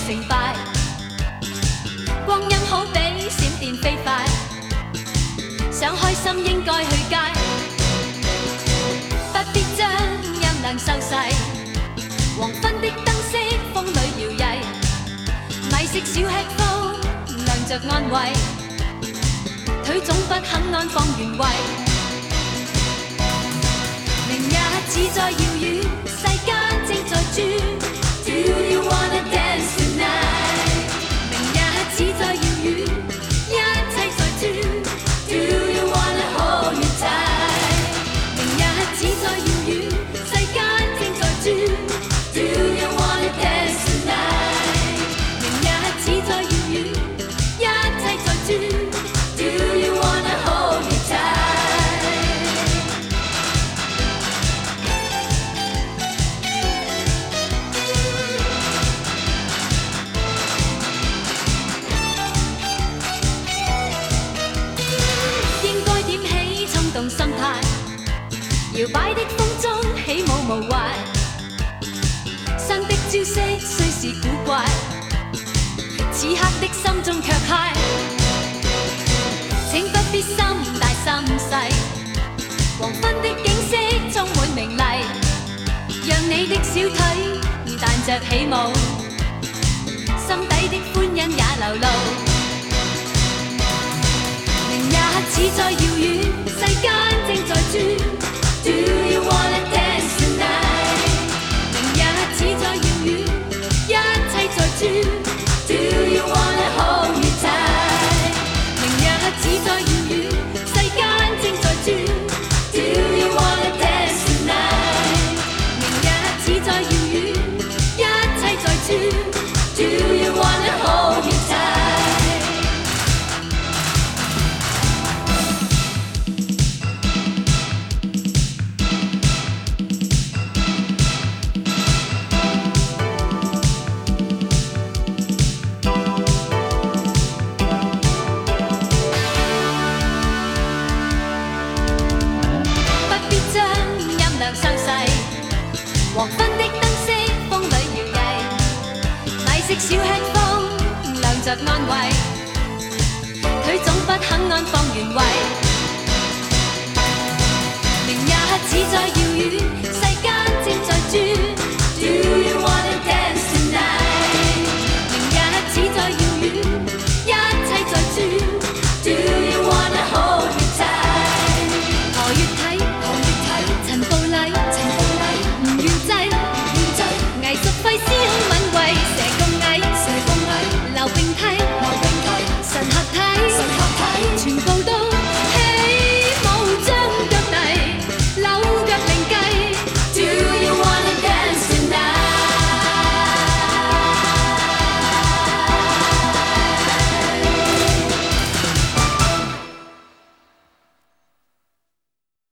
成败。光阴好比閃電飛快，想開心應該去街，不必將音量收細。黃昏的燈飾風裏搖曳，米色小吃鋪亮着安慰，腿總不肯安放原位。明日只在遙遠，世間正在轉。Do you wanna dance tonight？ 明日只在遙遠，一切在轉。Do you wanna hold me tight？ 明日只在遙遠，世間正在轉。Do you wanna dance tonight？ 明日只在遙遠，一切在轉。Do you wanna hold me tight？ 應該點起衝動心態，搖擺的風中起舞無壞，新的招式雖是古怪，此刻的心中卻嗨。請不必心大心細，黃昏的景色充滿明麗，讓你的小腿彈着起舞，心底的歡欣也流露。明日只在遙遠，世間正在轉。Do you wanna dance tonight？ 明日只在遙遠，一切在轉。Do you wanna hold me tight？ 明日只在遙遠，世間正在轉。Do you wanna dance tonight？ 明日只在遙遠，一切在轉。Do you wanna hold me tight？黃昏的燈飾風裏搖曳，米色小吃風亮着安慰，腿總不肯安放原位。